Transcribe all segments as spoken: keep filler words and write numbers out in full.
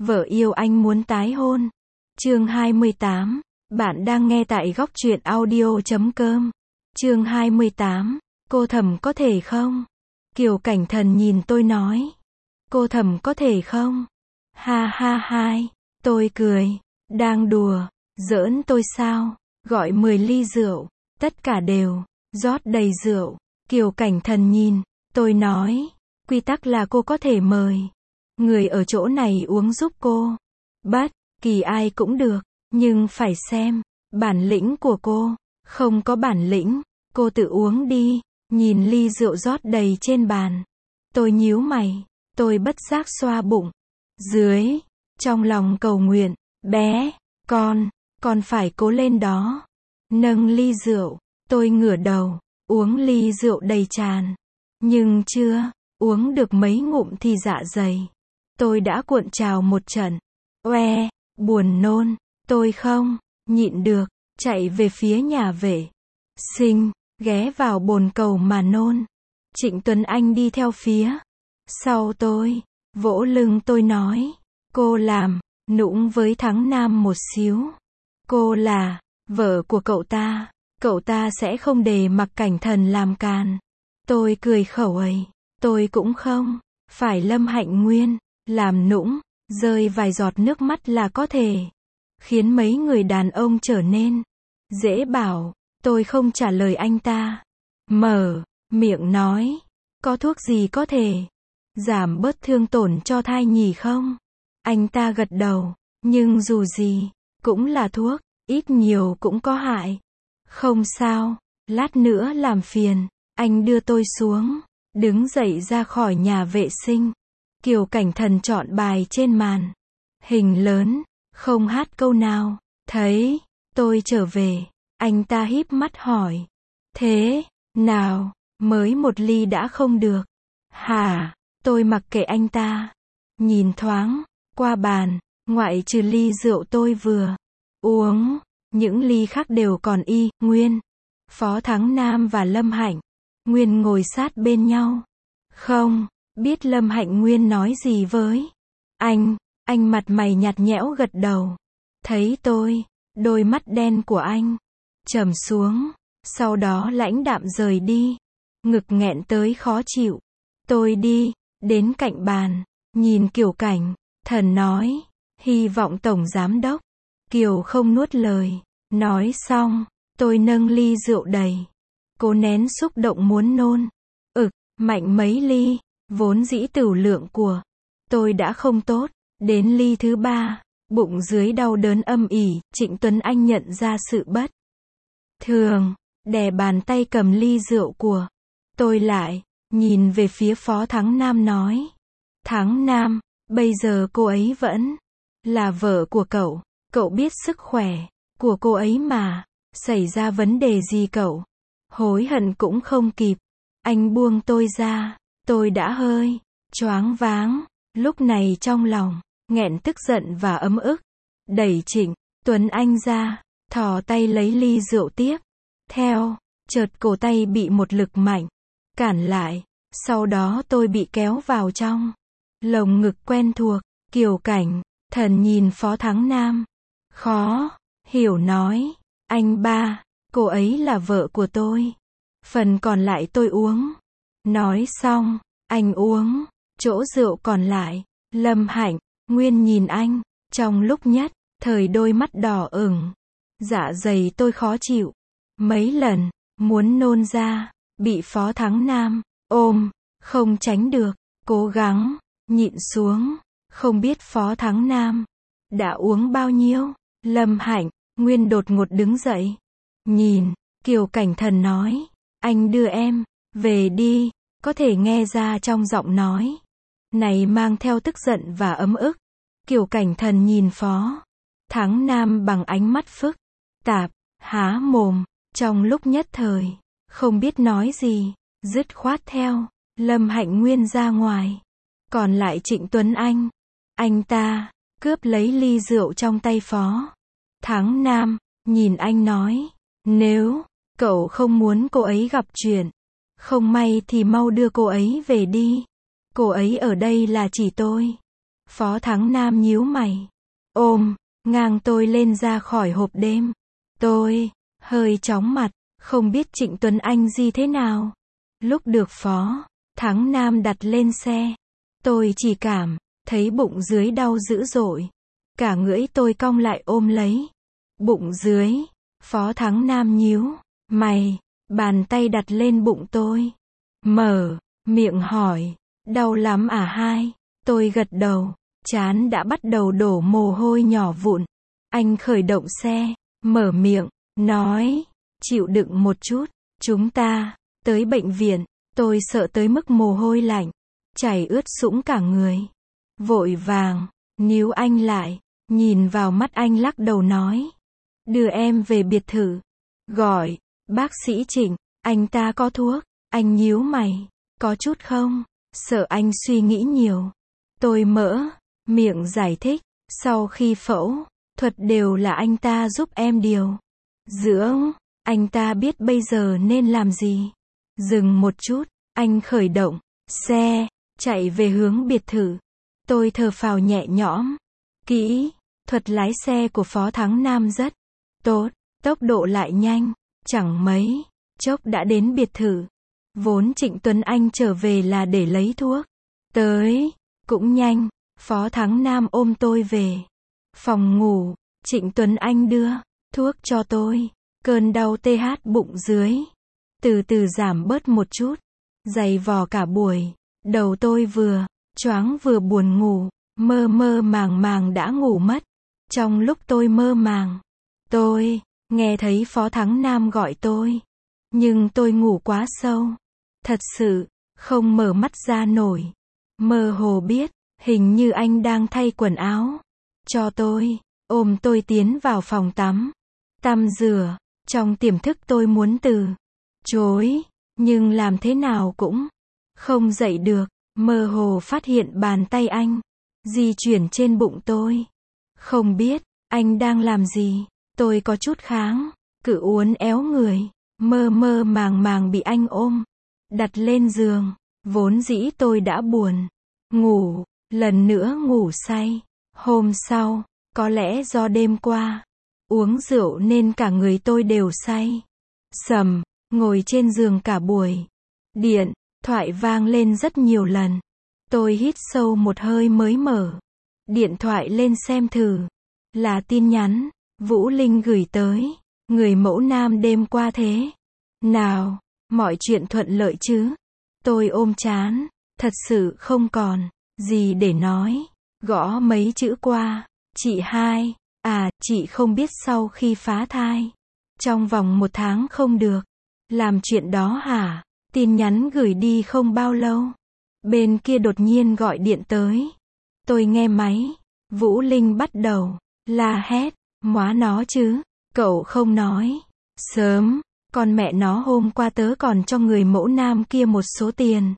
Vợ yêu anh muốn tái hôn. Chương hai mươi tám. Bạn đang nghe tại góc truyện audio chấm com. Chương hai mươi tám. Cô Thẩm có thể không? Kiều Cảnh Thần nhìn tôi nói. Cô Thẩm có thể không? Ha ha hai. Tôi cười. Đang đùa. Giỡn tôi sao? Gọi mười ly rượu. Tất cả đều. Rót đầy rượu. Kiều Cảnh Thần nhìn. Tôi nói. Quy tắc là cô có thể mời người ở chỗ này uống giúp cô. Bất kỳ ai cũng được. Nhưng phải xem bản lĩnh của cô. Không có bản lĩnh, cô tự uống đi. Nhìn ly rượu rót đầy trên bàn. Tôi nhíu mày. Tôi bất giác xoa bụng dưới. Trong lòng cầu nguyện. Bé, con, con phải cố lên đó. Nâng ly rượu. Tôi ngửa đầu. Uống ly rượu đầy tràn. Nhưng chưa uống được mấy ngụm thì dạ dày tôi đã cuộn trào một trận. Oe, buồn nôn. Tôi không nhịn được, chạy về phía nhà vệ sinh, ghé vào bồn cầu mà nôn. Trịnh Tuấn Anh đi theo phía sau tôi, vỗ lưng tôi nói, cô làm nũng với Thắng Nam một xíu. Cô là vợ của cậu ta, cậu ta sẽ không để mặc Cảnh Thần làm càn. Tôi cười khẩu ấy, tôi cũng không phải Lâm Hạnh Nguyên, làm nũng, rơi vài giọt nước mắt là có thể khiến mấy người đàn ông trở nên dễ bảo. Tôi không trả lời anh ta. Mở miệng nói, có thuốc gì có thể giảm bớt thương tổn cho thai nhỉ không? Anh ta gật đầu, nhưng dù gì cũng là thuốc, ít nhiều cũng có hại. Không sao, lát nữa làm phiền. Anh đưa tôi xuống, đứng dậy ra khỏi nhà vệ sinh. Kiều Cảnh Thần chọn bài trên màn hình lớn, không hát câu nào. Thấy tôi trở về, anh ta híp mắt hỏi, thế nào, mới một ly đã không được hả? Tôi mặc kệ anh ta, nhìn thoáng qua bàn, ngoại trừ ly rượu tôi vừa uống, những ly khác đều còn y nguyên. Phó Thắng Nam và Lâm Hạnh Nguyên ngồi sát bên nhau. Không biết Lâm Hạnh Nguyên nói gì với anh. Anh mặt mày nhạt nhẽo gật đầu. Thấy tôi, đôi mắt đen của anh trầm xuống, sau đó lãnh đạm rời đi. Ngực nghẹn tới khó chịu. Tôi đi đến cạnh bàn, nhìn Kiều Cảnh Thần nói, hy vọng Tổng Giám Đốc. Kiều không nuốt lời. Nói xong, tôi nâng ly rượu đầy, cố nén xúc động muốn nôn ực mạnh mấy ly. Vốn dĩ tửu lượng của tôi đã không tốt, đến ly thứ ba, bụng dưới đau đớn âm ỉ. Trịnh Tuấn Anh nhận ra sự bất thường, đè bàn tay cầm ly rượu của tôi lại, nhìn về phía Phó Thắng Nam nói, Thắng Nam, bây giờ cô ấy vẫn là vợ của cậu, cậu biết sức khỏe của cô ấy mà, xảy ra vấn đề gì cậu hối hận cũng không kịp. Anh buông tôi ra. Tôi đã hơi choáng váng, lúc này trong lòng nghẹn tức giận và ấm ức. Đẩy Trịnh Tuấn Anh ra, thò tay lấy ly rượu tiếp theo, chợt cổ tay bị một lực mạnh cản lại, sau đó tôi bị kéo vào trong lồng ngực quen thuộc. Kiều Cảnh Thần nhìn Phó Thắng Nam, khó hiểu nói, anh ba, cô ấy là vợ của tôi, phần còn lại tôi uống. Nói xong, anh uống chỗ rượu còn lại. Lâm Hạnh Nguyên nhìn anh, trong lúc nhất thời đôi mắt đỏ ửng. Dạ dày tôi khó chịu, mấy lần muốn nôn ra, bị Phó Thắng Nam ôm, không tránh được, cố gắng nhịn xuống. Không biết Phó Thắng Nam đã uống bao nhiêu. Lâm Hạnh Nguyên đột ngột đứng dậy, nhìn Kiều Cảnh Thần nói, anh đưa em về đi. Có thể nghe ra trong giọng nói này mang theo tức giận và ấm ức. Kiều Cảnh Thần nhìn Phó Thắng Nam bằng ánh mắt phức tạp, há mồm, trong lúc nhất thời không biết nói gì, dứt khoát theo Lâm Hạnh Nguyên ra ngoài. Còn lại Trịnh Tuấn Anh, anh ta cướp lấy ly rượu trong tay Phó Thắng Nam, nhìn anh nói, nếu cậu không muốn cô ấy gặp chuyện không may thì mau đưa cô ấy về đi. Cô ấy ở đây là chỉ tôi. Phó Thắng Nam nhíu mày. Ôm, ngang tôi lên ra khỏi hộp đêm. Tôi, hơi chóng mặt, không biết Trịnh Tuấn Anh gì thế nào. Lúc được Phó Thắng Nam đặt lên xe, tôi chỉ cảm thấy bụng dưới đau dữ dội. Cả ngưỡi tôi cong lại ôm lấy bụng dưới. Phó Thắng Nam nhíu mày, bàn tay đặt lên bụng tôi. Mở miệng hỏi, đau lắm à hai? Tôi gật đầu, trán đã bắt đầu đổ mồ hôi nhỏ vụn. Anh khởi động xe, mở miệng, nói, chịu đựng một chút, chúng ta tới bệnh viện. Tôi sợ tới mức mồ hôi lạnh chảy ướt sũng cả người. Vội vàng níu anh lại, nhìn vào mắt anh lắc đầu nói, đưa em về biệt thự. Gọi bác sĩ Trịnh, anh ta có thuốc. Anh nhíu mày, có chút không? Sợ anh suy nghĩ nhiều. Tôi mỡ miệng giải thích, sau khi phẫu thuật đều là anh ta giúp em điều dưỡng. Anh ta biết bây giờ nên làm gì. Dừng một chút, anh khởi động xe, chạy về hướng biệt thự. Tôi thở phào nhẹ nhõm. Kỹ thuật lái xe của Phó Thắng Nam rất tốt, tốc độ lại nhanh, chẳng mấy chốc đã đến biệt thự. Vốn Trịnh Tuấn Anh trở về là để lấy thuốc. Tới cũng nhanh, Phó Thắng Nam ôm tôi về phòng ngủ. Trịnh Tuấn Anh đưa thuốc cho tôi. Cơn đau tê hát bụng dưới từ từ giảm bớt một chút. Dày vò cả buổi, đầu tôi vừa choáng vừa buồn ngủ, mơ mơ màng màng đã ngủ mất. Trong lúc tôi mơ màng, tôi nghe thấy Phó Thắng Nam gọi tôi, nhưng tôi ngủ quá sâu, thật sự không mở mắt ra nổi. Mơ hồ biết, hình như anh đang thay quần áo cho tôi, ôm tôi tiến vào phòng tắm, tắm rửa. Trong tiềm thức tôi muốn từ chối, nhưng làm thế nào cũng không dậy được. Mơ hồ phát hiện bàn tay anh di chuyển trên bụng tôi. Không biết anh đang làm gì. Tôi có chút kháng cự, uốn éo người, mơ mơ màng màng bị anh ôm, đặt lên giường. Vốn dĩ tôi đã buồn ngủ, lần nữa ngủ say. Hôm sau, có lẽ do đêm qua uống rượu nên cả người tôi đều say sầm, ngồi trên giường cả buổi. Điện thoại vang lên rất nhiều lần. Tôi hít sâu một hơi mới mở điện thoại lên xem thử. Là tin nhắn Vũ Linh gửi tới. Người mẫu nam đêm qua thế nào? Mọi chuyện thuận lợi chứ? Tôi ôm trán, thật sự không còn gì để nói. Gõ mấy chữ qua. Chị hai, à, chị không biết sau khi phá thai, trong vòng một tháng không được làm chuyện đó hả? Tin nhắn gửi đi không bao lâu, bên kia đột nhiên gọi điện tới. Tôi nghe máy. Vũ Linh bắt đầu la hét, móa nó chứ, cậu không nói sớm, con mẹ nó hôm qua tớ còn cho người mẫu nam kia một số tiền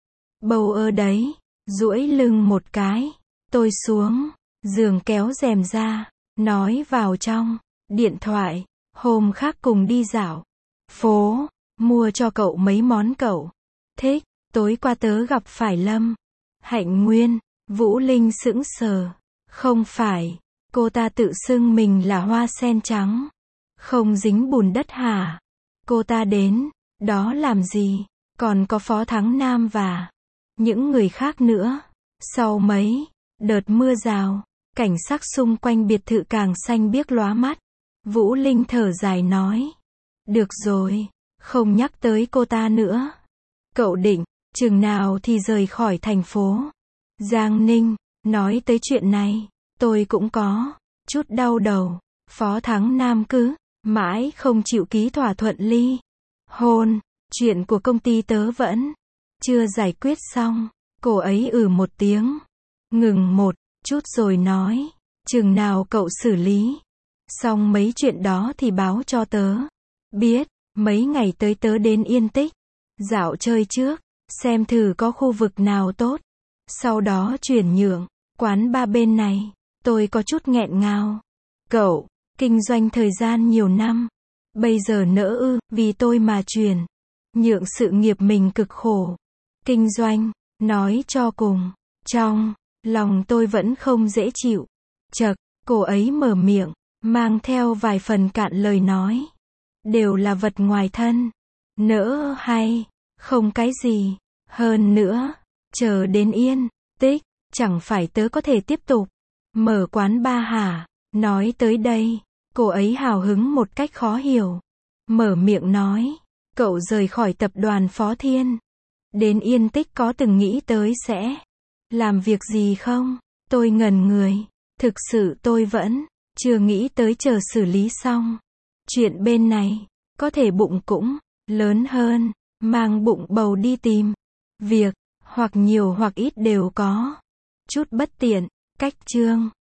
bầu ơ đấy. Duỗi lưng một cái, tôi xuống giường kéo rèm ra, nói vào trong điện thoại, hôm khác cùng đi dạo phố, mua cho cậu mấy món cậu thích. Tối qua tớ gặp phải Lâm Hạnh Nguyên. Vũ Linh sững sờ. Không phải, cô ta tự xưng mình là hoa sen trắng, không dính bùn đất hả? Cô ta đến đó làm gì? Còn có Phó Thắng Nam và những người khác nữa. Sau mấy đợt mưa rào, cảnh sắc xung quanh biệt thự càng xanh biếc lóa mắt. Vũ Linh thở dài nói, được rồi, không nhắc tới cô ta nữa. Cậu định chừng nào thì rời khỏi thành phố Giang Ninh? Nói tới chuyện này, tôi cũng có chút đau đầu. Phó Thắng Nam cứ mãi không chịu ký thỏa thuận ly hôn. Chuyện của công ty tớ vẫn chưa giải quyết xong. Cô ấy ừ một tiếng, ngừng một chút rồi nói, chừng nào cậu xử lý xong mấy chuyện đó thì báo cho tớ biết. Mấy ngày tới tớ đến Yên Tích dạo chơi trước, xem thử có khu vực nào tốt, sau đó chuyển nhượng quán ba bên này. Tôi có chút nghẹn ngào. Cậu kinh doanh thời gian nhiều năm, bây giờ nỡ ư? Vì tôi mà chuyển nhượng sự nghiệp mình cực khổ kinh doanh. Nói cho cùng, trong Lòng tôi vẫn không dễ chịu. Chậc, cô ấy mở miệng, mang theo vài phần cạn lời nói. Đều là vật ngoài thân. Nỡ hay, không cái gì. Hơn nữa, chờ đến yên, tích, chẳng phải tớ có thể tiếp tục. Mở quán ba hả? Nói tới đây, cô ấy hào hứng một cách khó hiểu. Mở miệng nói, cậu rời khỏi tập đoàn Phó Thiên. Đến Yên Tích có từng nghĩ tới sẽ làm việc gì không? Tôi ngẩn người. Thực sự tôi vẫn chưa nghĩ tới chờ xử lý xong chuyện bên này, có thể bụng cũng lớn hơn, mang bụng bầu đi tìm việc, hoặc nhiều hoặc ít đều có chút bất tiện. Cách chương